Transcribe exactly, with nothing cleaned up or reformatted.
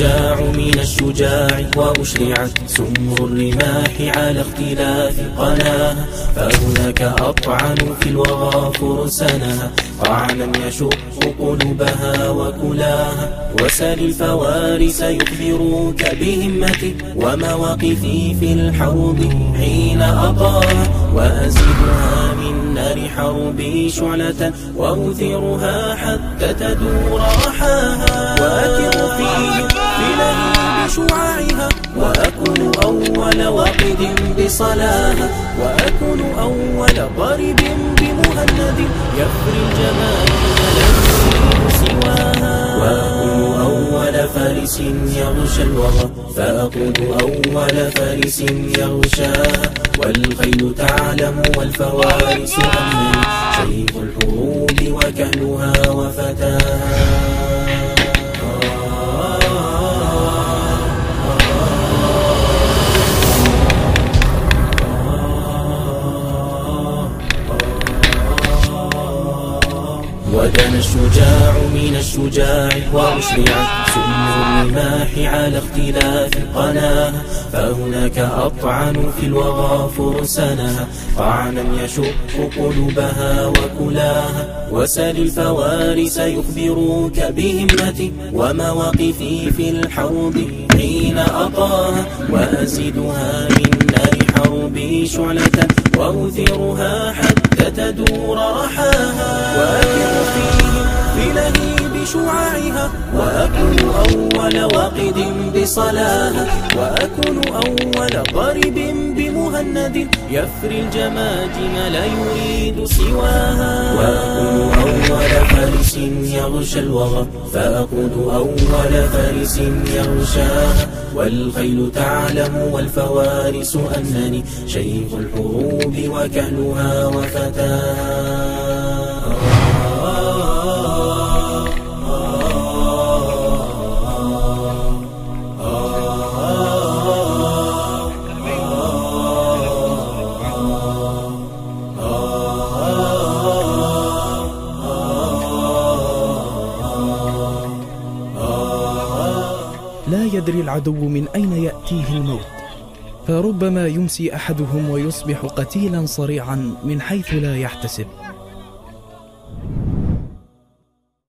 الشجاع من الشجاع وأشرعت سمر الرماح على اختلاف قناها، فهناك أطعن في الوغى فرسانها، طعنا يشق قلوبها وكلاها. وسل الفوارس يخبروك بهمتي ومواقفي في الحرب حين أطاها، وأزيدها من نار حربي شعلة وأثيرها حتى تدور رحاها، وأكر فيهم في لهيب شعاعها، وأكون أول واقد بصلاها، وأكون أول ضارب بمهند يفري الجمال لم يريد سواها، وأكون أول فارس يغشى الوغى، فأقود أول فارس يغشاها، والخيل تعلم والفوارس أمني، شيخ الحروب وكهلها وفتاها. ودنا الشجاع من الشجاع وأشرعت سمر الرماح على اختلاف قناها، فهناك أطعن في الوغى فرسانها، طعنا يشق قلوبها وكلاها. وسل الفوارس يخبروك بهمتي ومواقفي في الحرب حين أطاها، وأزيدها من نار حربي شعلة وأثيرها حتى تدور رحاها، وأكر فيهم في لهيب شعاعها، وأكون أول واقد بصلاها، وأكون أول ضارب بمهند يفري الجماجم لا يريد سواها، وأكون أول فارس يغشى الوغى، فأقود أول فارس يغشاها، والخيل تعلم والفوارس أنني شيخ الحروب وكهلها وفتاها. لا يدري العدو من أين يأتيه الموت، فربما يمسي أحدهم ويصبح قتيلا صريعا من حيث لا يحتسب.